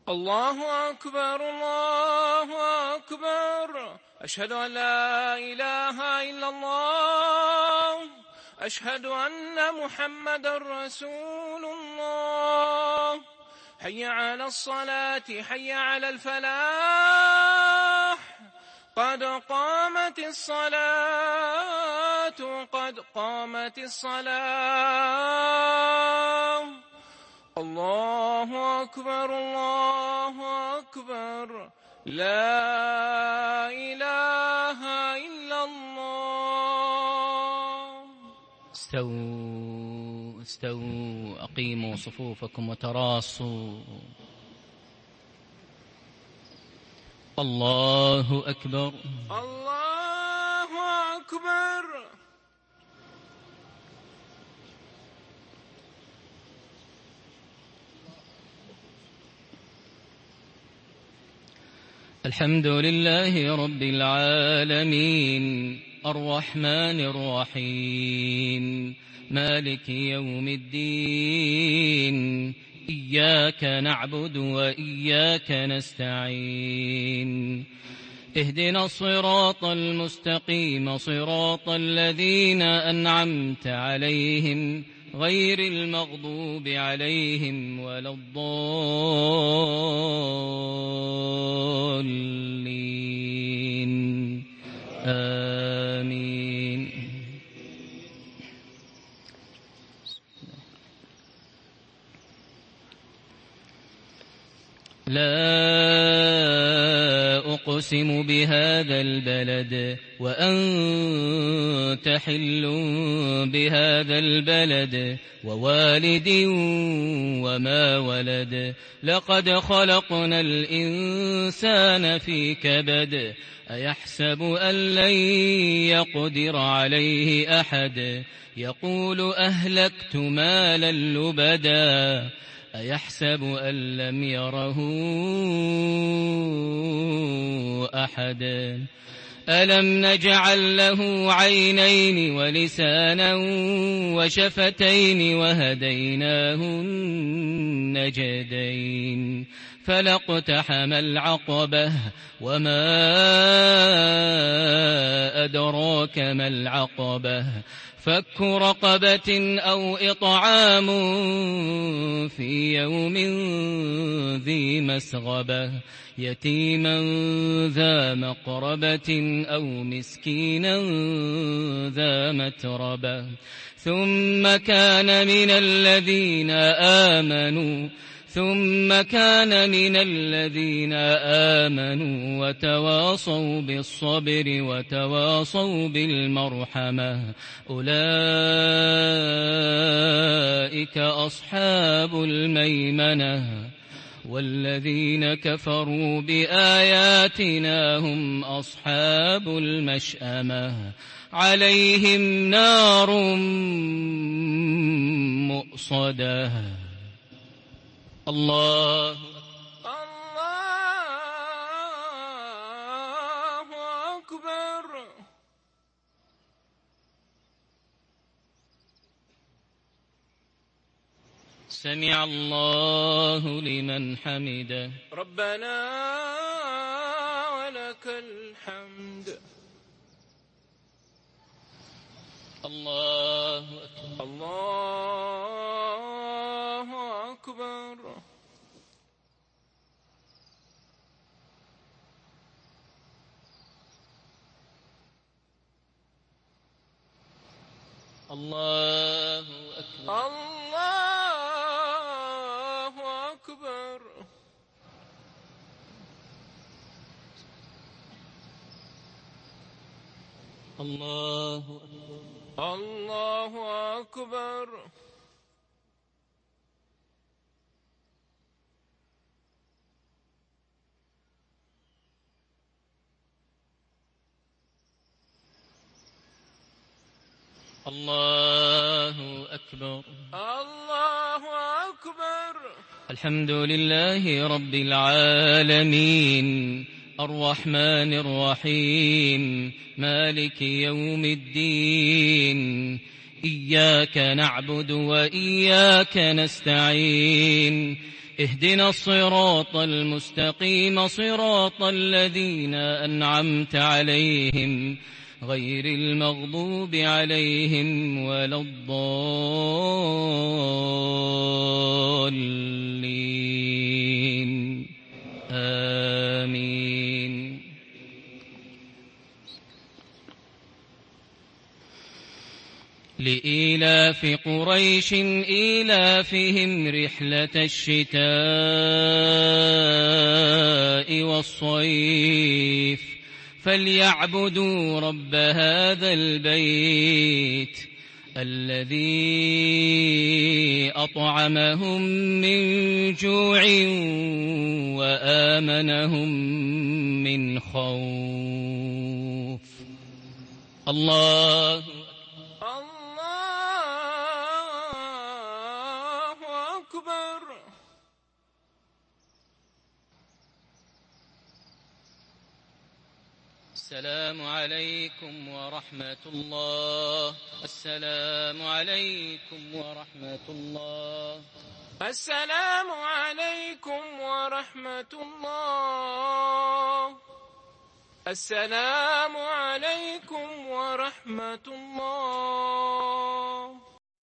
الله أكبر الله أكبر. أشهد أن لا إله إلا الله. أشهد أن محمدا رسول الله. حي على الصلاة حي على الفلاح. قد قامت الصلاة قد قامت الصلاة. الله أكبر الله أكبر. لا إله إلا الله. استووا استووا، أقيموا صفوفكم وتراصوا. الله أكبر الله أكبر. الحمد لله رب العالمين، الرحمن الرحيم، مالك يوم الدين. إياك نعبد وإياك نستعين. اهدنا الصراط المستقيم، صراط الذين أنعمت عليهم غير المغضوب عليهم ولا الضالين. آمين. لا أقسم بهذا البلد وأنت حل بهذا البلد ووالد وما ولد. لقد خلقنا الإنسان في كبد. أيحسب أن لن يقدر عليه أحد. يقول أهلكت مالا لبدا. أيحسب أن لم يره أحد. ألم نجعل له عينين ولسانا وشفتين وهديناه النجدين. فلاقتحم العقبة وما أدراك ما العقبة. فك رقبة أو إطعام في يوم ذي مسغبة. يتيما ذا مقربة أو مسكينا ذا متربة. ثم كان من الذين آمنوا وتواصوا بالصبر وتواصوا بالمرحمة. أولئك أصحاب الميمنة. والذين كفروا بآياتنا هم أصحاب المشأمة. عليهم نار مؤصدة. الله أكبر. سمع الله لمن حمده. ربنا ولك الحمد. الله أكبر. الله أكبر. الله أكبر. الله أكبر. الله أكبر. الله أكبر. الله أكبر. الله أكبر. الحمد لله رب العالمين، الرحمن الرحيم، مالك يوم الدين. إياك نعبد وإياك نستعين. اهدنا الصراط المستقيم صراط الذين أنعمت عليهم غير المغضوب عليهم ولا الضالين آمين. لإيلاف قريش إيلافهم رحلة الشتاء والصيف فليعبدوا رب هذا البيت الذي أطعمهم من جوع وآمنهم من خوف. الله أكبر. السلام عليكم ورحمة الله. السلام عليكم ورحمة الله. السلام عليكم ورحمة الله. السلام عليكم ورحمة الله.